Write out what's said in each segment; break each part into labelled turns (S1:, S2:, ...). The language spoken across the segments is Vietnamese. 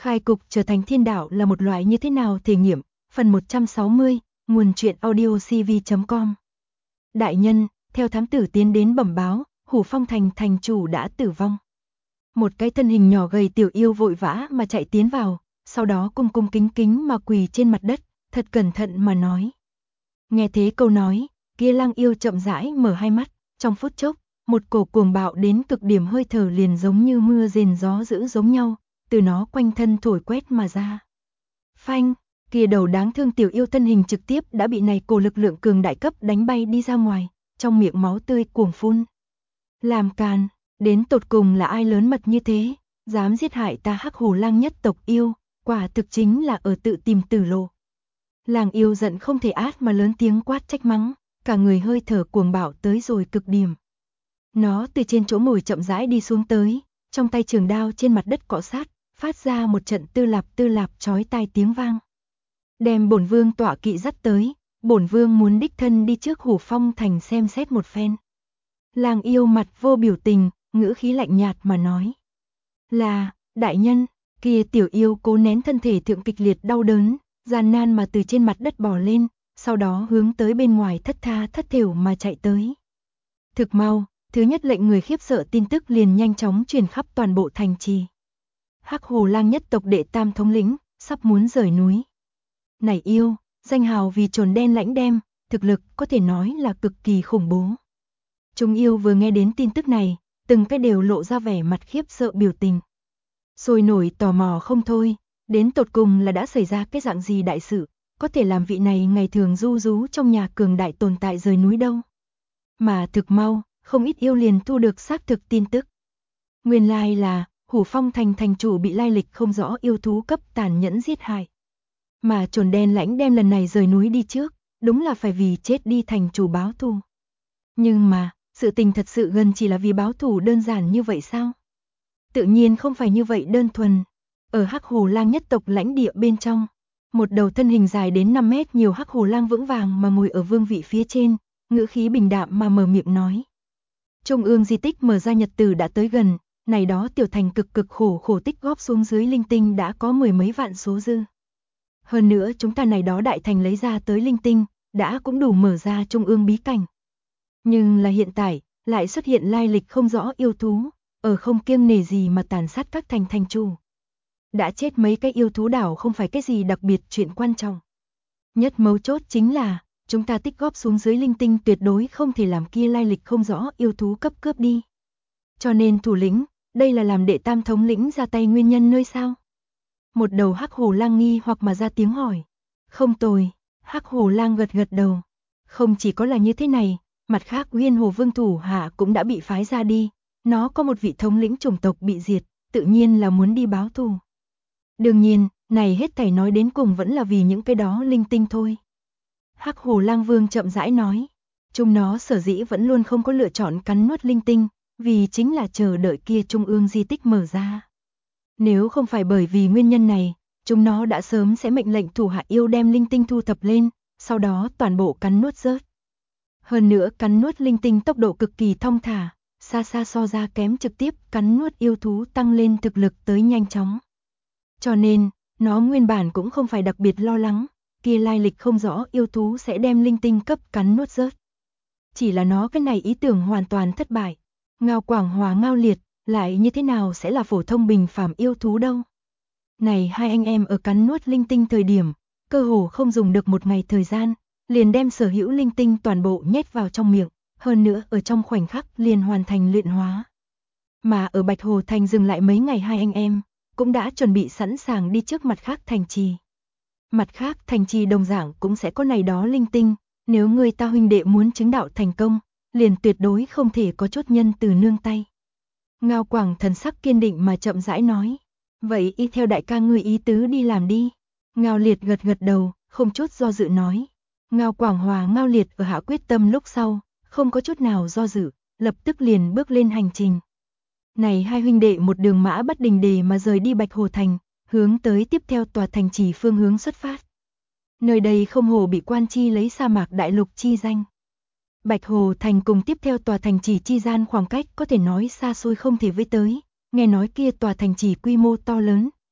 S1: Khai cục trở thành thiên đạo là một loại như thế nào thể nghiệm, phần 160, nguồn truyện audio cv.com. Đại nhân, theo thám tử tiến đến bẩm báo, Hủ Phong thành thành chủ đã tử vong. Một cái thân hình nhỏ gầy tiểu yêu vội vã mà chạy tiến vào, sau đó cung cung kính kính mà quỳ trên mặt đất, thật cẩn thận mà nói. Nghe thế câu nói, kia lang yêu chậm rãi mở hai mắt, trong phút chốc, một cổ cuồng bạo đến cực điểm hơi thở liền giống như mưa rền gió dữ giống nhau, từ nó quanh thân thổi quét mà ra. Phanh, kia đầu đáng thương tiểu yêu thân hình trực tiếp đã bị này cổ lực lượng cường đại cấp đánh bay đi ra ngoài, trong miệng máu tươi cuồng phun. Làm càn, đến tột cùng là ai lớn mật như thế, dám giết hại ta Hắc Hổ Lang nhất tộc yêu, quả thực chính là ở tự tìm tử lộ. Lang yêu giận không thể át mà lớn tiếng quát trách mắng, cả người hơi thở cuồng bạo tới rồi cực điểm. Nó từ trên chỗ ngồi chậm rãi đi xuống tới, trong tay trường đao trên mặt đất cọ sát, phát ra một trận tư lạp chói tai tiếng vang. Đem bổn vương tọa kỵ dắt tới, bổn vương muốn đích thân đi trước Hủ Phong thành xem xét một phen. Lang yêu mặt vô biểu tình, ngữ khí lạnh nhạt mà nói. Là, đại nhân, kia tiểu yêu cố nén thân thể thượng kịch liệt đau đớn, gian nan mà từ trên mặt đất bò lên, sau đó hướng tới bên ngoài thất tha thất thểu mà chạy tới. Thực mau, thứ nhất lệnh người khiếp sợ tin tức liền nhanh chóng truyền khắp toàn bộ thành trì. Hắc Hổ Lang nhất tộc đệ tam thống lĩnh, sắp muốn rời núi. Này yêu, danh hào vì trồn đen lãnh đem, thực lực có thể nói là cực kỳ khủng bố. Chúng yêu vừa nghe đến tin tức này, từng cái đều lộ ra vẻ mặt khiếp sợ biểu tình. Sôi nổi tò mò không thôi, đến tột cùng là đã xảy ra cái dạng gì đại sự, có thể làm vị này ngày thường du rú trong nhà cường đại tồn tại rời núi đâu. Mà thực mau, không ít yêu liền thu được xác thực tin tức. Nguyên lai là, Hủ Phong thành thành chủ bị lai lịch không rõ yêu thú cấp tàn nhẫn giết hại. Mà trồn đen lãnh đem lần này rời núi đi trước, đúng là phải vì chết đi thành chủ báo thù. Nhưng mà, sự tình thật sự gần chỉ là vì báo thù đơn giản như vậy sao? Tự nhiên không phải như vậy đơn thuần. Ở Hắc Hổ Lang nhất tộc lãnh địa bên trong, một đầu thân hình dài đến 5 mét nhiều Hắc Hổ Lang vững vàng mà ngồi ở vương vị phía trên, ngữ khí bình đạm mà mở miệng nói. Trung ương di tích mở ra nhật tử đã tới gần, này đó tiểu thành cực khổ tích góp xuống dưới linh tinh đã có 10 mấy vạn số dư. Hơn nữa chúng ta này đó đại thành lấy ra tới linh tinh, đã cũng đủ mở ra trung ương bí cảnh. Nhưng là hiện tại, lại xuất hiện lai lịch không rõ yêu thú, ở không kiêng nể gì mà tàn sát các thành thành chủ. Đã chết mấy cái yêu thú đảo không phải cái gì đặc biệt chuyện quan trọng. Nhất mấu chốt chính là, chúng ta tích góp xuống dưới linh tinh tuyệt đối không thể làm kia lai lịch không rõ yêu thú cấp cướp đi. Cho nên thủ lĩnh, đây là làm đệ tam thống lĩnh ra tay nguyên nhân nơi sao? Một đầu Hắc Hổ Lang nghi hoặc mà ra tiếng hỏi. Không tồi, Hắc Hổ Lang gật đầu. Không chỉ có là như thế này, mặt khác Uyên Hồ Vương thủ hạ cũng đã bị phái ra đi. Nó có một vị thống lĩnh chủng tộc bị diệt, tự nhiên là muốn đi báo thù. Đương nhiên, này hết thảy nói đến cùng vẫn là vì những cái đó linh tinh thôi. Hắc Hổ Lang Vương chậm rãi nói. Chúng nó sở dĩ vẫn luôn không có lựa chọn cắn nuốt linh tinh, vì chính là chờ đợi kia trung ương di tích mở ra. Nếu không phải bởi vì nguyên nhân này, chúng nó đã sớm sẽ mệnh lệnh thủ hạ yêu đem linh tinh thu thập lên, sau đó toàn bộ cắn nuốt rớt. Hơn nữa cắn nuốt linh tinh tốc độ cực kỳ thong thả, xa xa so ra kém trực tiếp cắn nuốt yêu thú tăng lên thực lực tới nhanh chóng. Cho nên, nó nguyên bản cũng không phải đặc biệt lo lắng, kia lai lịch không rõ yêu thú sẽ đem linh tinh cấp cắn nuốt rớt. Chỉ là nó cái này ý tưởng hoàn toàn thất bại. Ngao Quảng Hòa Ngao Liệt, lại như thế nào sẽ là phổ thông bình phàm yêu thú đâu. Này hai anh em ở cắn nuốt linh tinh thời điểm, cơ hồ không dùng được một ngày thời gian, liền đem sở hữu linh tinh toàn bộ nhét vào trong miệng, hơn nữa ở trong khoảnh khắc liền hoàn thành luyện hóa. Mà ở Bạch Hồ Thành dừng lại mấy ngày hai anh em, cũng đã chuẩn bị sẵn sàng đi trước mặt khác thành trì. Mặt khác thành trì đồng dạng cũng sẽ có này đó linh tinh, nếu người ta huynh đệ muốn chứng đạo thành công, liền tuyệt đối không thể có chút nhân từ nương tay. Ngao Quảng thần sắc kiên định mà chậm rãi nói. Vậy y theo đại ca ngươi ý tứ đi làm đi. Ngao Liệt gật đầu, không chút do dự nói. Ngao Quảng Hòa Ngao Liệt ở hạ quyết tâm lúc sau, không có chút nào do dự, lập tức liền bước lên hành trình. Này hai huynh đệ một đường mã bất đình đề mà rời đi Bạch Hồ Thành, hướng tới tiếp theo tòa thành trì phương hướng xuất phát. Nơi đây không hồ bị quan chi lấy sa mạc đại lục chi danh. Bạch Hồ Thành cùng tiếp theo tòa thành trì chi gian khoảng cách có thể nói xa xôi không thể với tới, nghe nói kia tòa thành trì quy mô to lớn,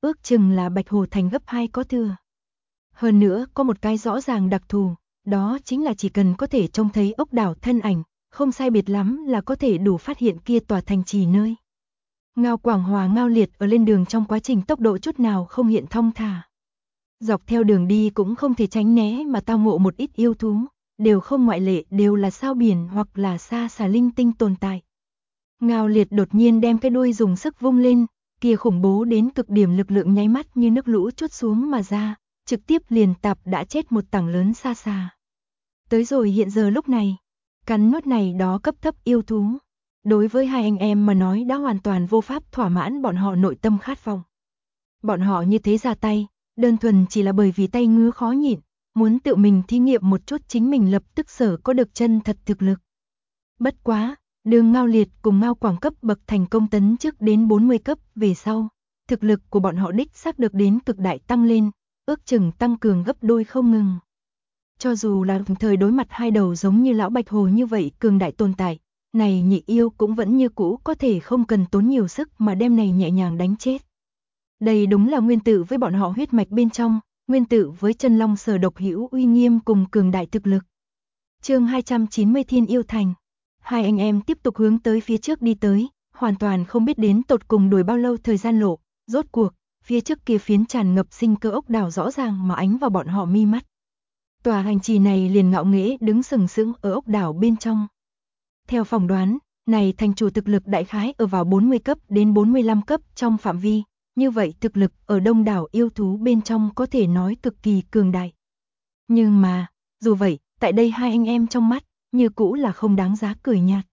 S1: ước chừng là Bạch Hồ Thành gấp 2 có thừa. Hơn nữa có một cái rõ ràng đặc thù, đó chính là chỉ cần có thể trông thấy ốc đảo thân ảnh, không sai biệt lắm là có thể đủ phát hiện kia tòa thành trì nơi. Ngao Quảng Hòa Ngao Liệt ở lên đường trong quá trình tốc độ chút nào không hiện thong thả. Dọc theo đường đi cũng không thể tránh né mà tao ngộ một ít yêu thú, đều không ngoại lệ, đều là sao biển hoặc là sa xà linh tinh tồn tại. Ngao Liệt đột nhiên đem cái đuôi dùng sức vung lên, kia khủng bố đến cực điểm lực lượng nháy mắt như nước lũ trút xuống mà ra, trực tiếp liền tạp đã chết một tảng lớn sa xà. Tới rồi hiện giờ lúc này, cắn nuốt này đó cấp thấp yêu thú, đối với hai anh em mà nói đã hoàn toàn vô pháp thỏa mãn bọn họ nội tâm khát vọng. Bọn họ như thế ra tay, đơn thuần chỉ là bởi vì tay ngứa khó nhịn, muốn tự mình thí nghiệm một chút chính mình lập tức sở có được chân thật thực lực. Bất quá, đường Ngao Liệt cùng Ngao Quảng cấp bậc thành công tấn chức đến 40 cấp về sau, thực lực của bọn họ đích xác được đến cực đại tăng lên, ước chừng tăng cường gấp đôi không ngừng. Cho dù là thời đối mặt hai đầu giống như lão Bạch Hồ như vậy cường đại tồn tại, này nhị yêu cũng vẫn như cũ có thể không cần tốn nhiều sức mà đem này nhẹ nhàng đánh chết. Đây đúng là nguyên tử với bọn họ huyết mạch bên trong, nguyên tử với chân long sở độc hữu uy nghiêm cùng cường đại thực lực. Chương 290 Thiên Yêu Thành. Hai anh em tiếp tục hướng tới phía trước đi tới, hoàn toàn không biết đến tột cùng đuổi bao lâu thời gian lộ, rốt cuộc, phía trước kia phiến tràn ngập sinh cơ ốc đảo rõ ràng mà ánh vào bọn họ mi mắt. Tòa hành trì này liền ngạo nghễ đứng sừng sững ở ốc đảo bên trong. Theo phỏng đoán, này thành chủ thực lực đại khái ở vào 40 cấp đến 45 cấp trong phạm vi, như vậy thực lực ở đông đảo yêu thú bên trong có thể nói cực kỳ cường đại. Nhưng mà, dù vậy, tại đây hai anh em trong mắt, như cũ là không đáng giá cười nhạt.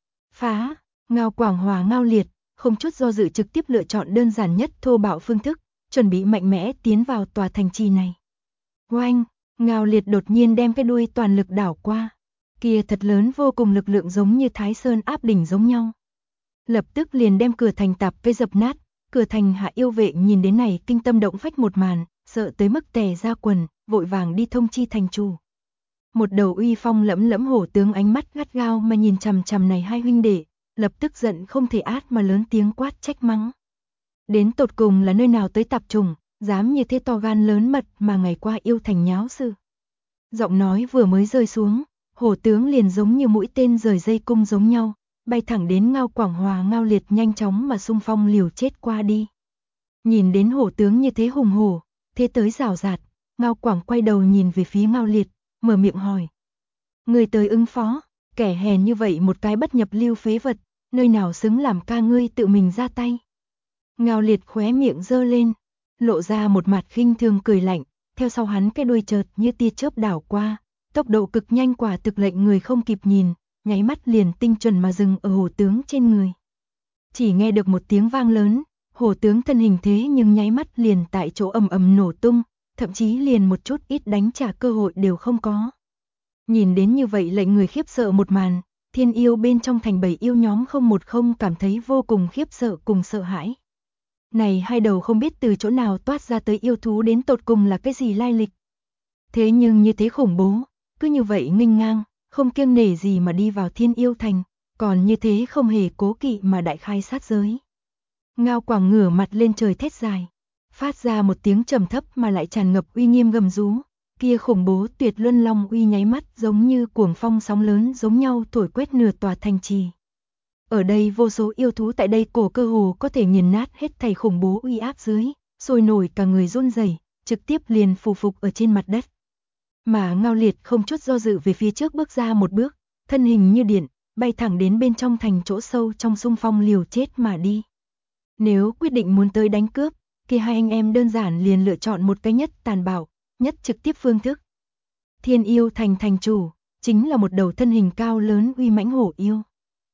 S1: Phá, Ngao Quảng Hòa Ngao Liệt, không chút do dự trực tiếp lựa chọn đơn giản nhất thô bạo phương thức, chuẩn bị mạnh mẽ tiến vào tòa thành trì này. Oanh, Ngao Liệt đột nhiên đem cái đuôi toàn lực đảo qua, kia thật lớn vô cùng lực lượng giống như Thái Sơn áp đỉnh giống nhau. Lập tức liền đem cửa thành tạp cây dập nát, cửa thành hạ yêu vệ nhìn đến này kinh tâm động phách một màn, sợ tới mức tè ra quần, vội vàng đi thông chi thành chủ. Một đầu uy phong lẫm lẫm hổ tướng ánh mắt gắt gao mà nhìn chằm chằm này hai huynh đệ, lập tức giận không thể át mà lớn tiếng quát trách mắng. Đến tột cùng là nơi nào tới tạp trùng, dám như thế to gan lớn mật mà ngày qua yêu thành nháo sự. Giọng nói vừa mới rơi xuống, hổ tướng liền giống như mũi tên rời dây cung giống nhau, bay thẳng đến Ngao Quảng Hòa Ngao Liệt nhanh chóng mà xung phong liều chết qua đi. Nhìn đến hổ tướng như thế hùng hổ, thế tới rào rạt, Ngao Quảng quay đầu nhìn về phía Ngao Liệt, mở miệng hỏi. Người tới ứng phó, kẻ hèn như vậy một cái bất nhập lưu phế vật, nơi nào xứng làm ca ngươi tự mình ra tay. Ngao Liệt khóe miệng giơ lên, lộ ra một mặt khinh thường cười lạnh, theo sau hắn cái đuôi chợt như tia chớp đảo qua, tốc độ cực nhanh quả thực lệnh người không kịp nhìn, nháy mắt liền tinh chuẩn mà dừng ở hổ tướng trên người. Chỉ nghe được một tiếng vang lớn, hổ tướng thân hình thế nhưng nháy mắt liền tại chỗ ầm ầm nổ tung, thậm chí liền một chút ít đánh trả cơ hội đều không có. Nhìn đến như vậy lệnh người khiếp sợ một màn, thiên yêu bên trong thành bầy yêu nhóm không cảm thấy vô cùng khiếp sợ cùng sợ hãi. Này hai đầu không biết từ chỗ nào toát ra tới yêu thú đến tột cùng là cái gì lai lịch. Thế nhưng như thế khủng bố, cứ như vậy nghênh ngang, không kiêng nể gì mà đi vào thiên yêu thành, còn như thế không hề cố kỵ mà đại khai sát giới. Ngao Quảng ngửa mặt lên trời thét dài, phát ra một tiếng trầm thấp mà lại tràn ngập uy nghiêm gầm rú, kia khủng bố tuyệt luân long uy nháy mắt giống như cuồng phong sóng lớn giống nhau thổi quét nửa tòa thành trì. Ở đây vô số yêu thú tại đây cổ cơ hồ có thể nghiền nát hết thảy khủng bố uy áp dưới, sôi nổi cả người run rẩy, trực tiếp liền phù phục ở trên mặt đất. Mà Ngao Liệt không chút do dự về phía trước bước ra một bước, thân hình như điện, bay thẳng đến bên trong thành chỗ sâu trong xung phong liều chết mà đi. Nếu quyết định muốn tới đánh cướp, kia hai anh em đơn giản liền lựa chọn một cái nhất tàn bạo, nhất trực tiếp phương thức. Thiên Yêu thành thành chủ, chính là một đầu thân hình cao lớn uy mãnh hổ yêu.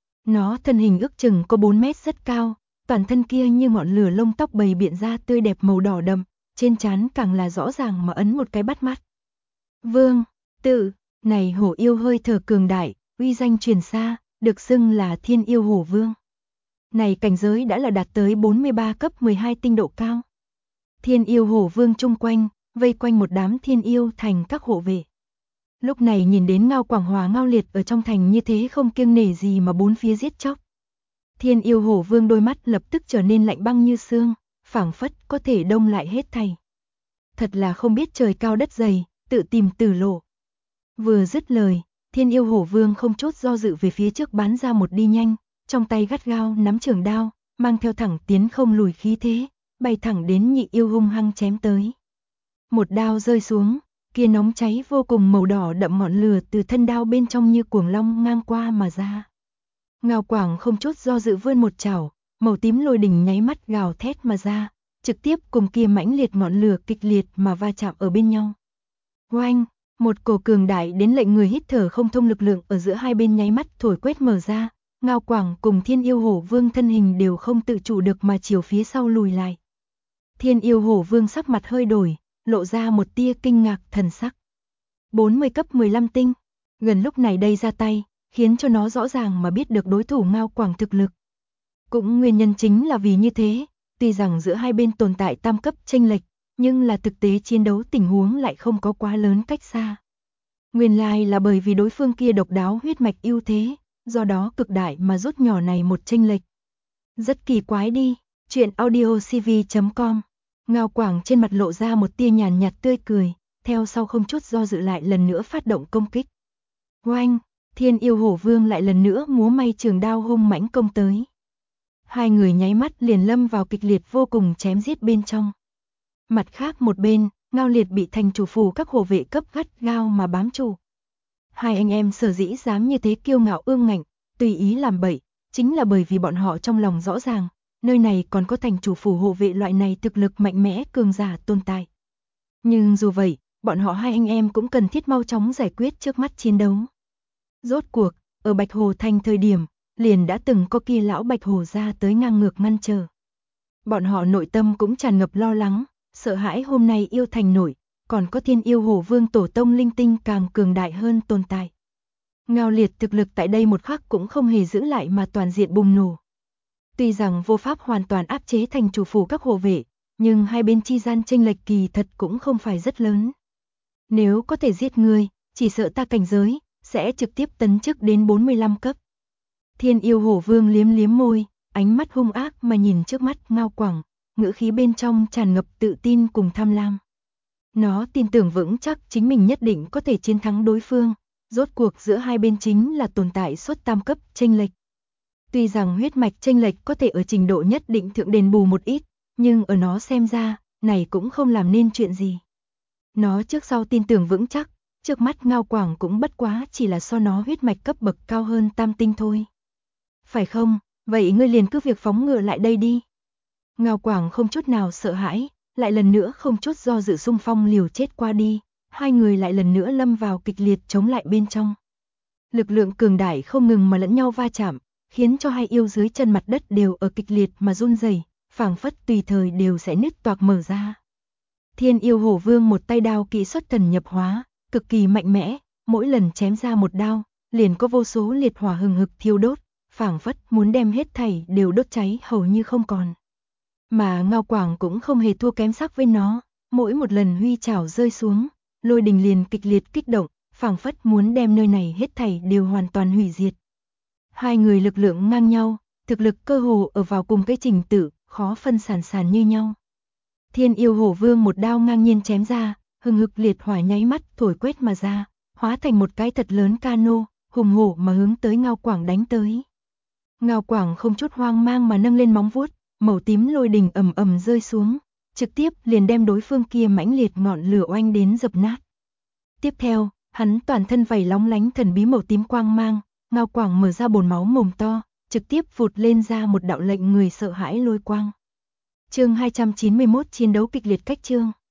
S1: Nó thân hình ước chừng có 4 mét rất cao, toàn thân kia như ngọn lửa lông tóc bầy biện ra tươi đẹp màu đỏ đậm, trên trán càng là rõ ràng mà ấn một cái bắt mắt. Vương, tự, này hổ yêu hơi thở cường đại, uy danh truyền xa, được xưng là Thiên Yêu Hổ Vương. Này cảnh giới đã là đạt tới 43 cấp 12 tinh độ cao. Thiên Yêu Hổ Vương chung quanh, vây quanh một đám thiên yêu thành các hộ vệ. Lúc này nhìn đến Ngao Quảng Hòa Ngao Liệt ở trong thành như thế không kiêng nể gì mà bốn phía giết chóc. Thiên Yêu Hổ Vương đôi mắt lập tức trở nên lạnh băng như xương, phảng phất có thể đông lại hết thảy. Thật là không biết trời cao đất dày, tự tìm tử lộ. Vừa dứt lời, Thiên Yêu Hổ Vương không chút do dự về phía trước bắn ra một đi nhanh, trong tay gắt gao nắm trường đao, mang theo thẳng tiến không lùi khí thế, bay thẳng đến Nhị Yêu hung hăng chém tới. Một đao rơi xuống, kia nóng cháy vô cùng màu đỏ đậm ngọn lửa từ thân đao bên trong như cuồng long ngang qua mà ra. Ngao Quảng không chút do dự vươn một chảo, màu tím lôi đỉnh nháy mắt gào thét mà ra, trực tiếp cùng kia mãnh liệt ngọn lửa kịch liệt mà va chạm ở bên nhau. Oanh, một cổ cường đại đến lệnh người hít thở không thông lực lượng ở giữa hai bên nháy mắt thổi quét mở ra, Ngao Quảng cùng Thiên Yêu Hổ Vương thân hình đều không tự chủ được mà chiều phía sau lùi lại. Thiên Yêu Hổ Vương sắc mặt hơi đổi, lộ ra một tia kinh ngạc thần sắc. 40 cấp 15 tinh, gần lúc này đây ra tay, khiến cho nó rõ ràng mà biết được đối thủ Ngao Quảng thực lực. Cũng nguyên nhân chính là vì như thế, tuy rằng giữa hai bên tồn tại tam cấp chênh lệch, nhưng là thực tế chiến đấu tình huống lại không có quá lớn cách xa. Nguyên lai là bởi vì đối phương kia độc đáo huyết mạch ưu thế, do đó cực đại mà rút nhỏ này một chênh lệch. Rất kỳ quái đi, chuyện audiocv.com. Ngao Quảng trên mặt lộ ra một tia nhàn nhạt tươi cười, theo sau không chút do dự lại lần nữa phát động công kích. Oanh, Thiên Yêu Hổ Vương lại lần nữa múa may trường đao hung mãnh công tới. Hai người nháy mắt liền lâm vào kịch liệt vô cùng chém giết bên trong. Mặt khác một bên, Ngao Liệt bị thành chủ phủ các hộ vệ cấp gắt gao mà bám trụ. Hai anh em sở dĩ dám như thế kiêu ngạo ương ngạnh, tùy ý làm bậy, chính là bởi vì bọn họ trong lòng rõ ràng, nơi này còn có thành chủ phủ hộ vệ loại này thực lực mạnh mẽ cường giả tồn tại. Nhưng dù vậy, bọn họ hai anh em cũng cần thiết mau chóng giải quyết trước mắt chiến đấu. Rốt cuộc, ở Bạch Hồ Thành thời điểm, liền đã từng có kia lão Bạch Hồ ra tới ngang ngược ngăn trở. Bọn họ nội tâm cũng tràn ngập lo lắng, sợ hãi hôm nay yêu thành nổi, còn có Thiên Yêu Hổ Vương tổ tông linh tinh càng cường đại hơn tồn tại. Ngao Liệt thực lực tại đây một khắc cũng không hề giữ lại mà toàn diện bùng nổ. Tuy rằng vô pháp hoàn toàn áp chế thành chủ phủ các hộ vệ, nhưng hai bên chi gian chênh lệch kỳ thật cũng không phải rất lớn. Nếu có thể giết ngươi, chỉ sợ ta cảnh giới sẽ trực tiếp tấn chức đến 45 cấp. Thiên Yêu Hổ Vương liếm liếm môi, ánh mắt hung ác mà nhìn trước mắt Ngao Quảng, ngữ khí bên trong tràn ngập tự tin cùng tham lam. Nó tin tưởng vững chắc chính mình nhất định có thể chiến thắng đối phương, rốt cuộc giữa hai bên chính là tồn tại suốt tam cấp chênh lệch. Tuy rằng huyết mạch chênh lệch có thể ở trình độ nhất định thượng đền bù một ít, nhưng ở nó xem ra, này cũng không làm nên chuyện gì. Nó trước sau tin tưởng vững chắc, trước mắt Ngao Quảng cũng bất quá chỉ là so nó huyết mạch cấp bậc cao hơn tam tinh thôi. Phải không, vậy ngươi liền cứ việc phóng ngựa lại đây đi. Ngao Quảng không chút nào sợ hãi, lại lần nữa không chút do dự xung phong liều chết qua đi, hai người lại lần nữa lâm vào kịch liệt chống lại bên trong. Lực lượng cường đại không ngừng mà lẫn nhau va chạm, khiến cho hai yêu dưới chân mặt đất đều ở kịch liệt mà run rẩy, phảng phất tùy thời đều sẽ nứt toạc mở ra. Thiên Yêu Hổ Vương một tay đao kỹ xuất thần nhập hóa, cực kỳ mạnh mẽ, mỗi lần chém ra một đao, liền có vô số liệt hỏa hừng hực thiêu đốt, phảng phất muốn đem hết thảy đều đốt cháy hầu như không còn. Mà Ngao Quảng cũng không hề thua kém sắc với nó, mỗi một lần huy chảo rơi xuống, lôi đình liền kịch liệt kích động, phảng phất muốn đem nơi này hết thảy đều hoàn toàn hủy diệt. Hai người lực lượng ngang nhau, thực lực cơ hồ ở vào cùng cái trình tự, khó phân sản như nhau. Thiên Yêu Hổ Vương một đao ngang nhiên chém ra, hừng hực liệt hỏa nháy mắt thổi quét mà ra, hóa thành một cái thật lớn cano, hùng hổ mà hướng tới Ngao Quảng đánh tới. Ngao Quảng không chút hoang mang mà nâng lên móng vuốt, màu tím lôi đình ầm ầm rơi xuống, trực tiếp liền đem đối phương kia mãnh liệt ngọn lửa oanh đến dập nát. Tiếp theo, hắn toàn thân vảy lóng lánh thần bí màu tím quang mang, Ngao Quảng mở ra bồn máu mồm to, trực tiếp vụt lên ra một đạo lệnh người sợ hãi lôi quang. Chương 291 chiến đấu kịch liệt cách chương.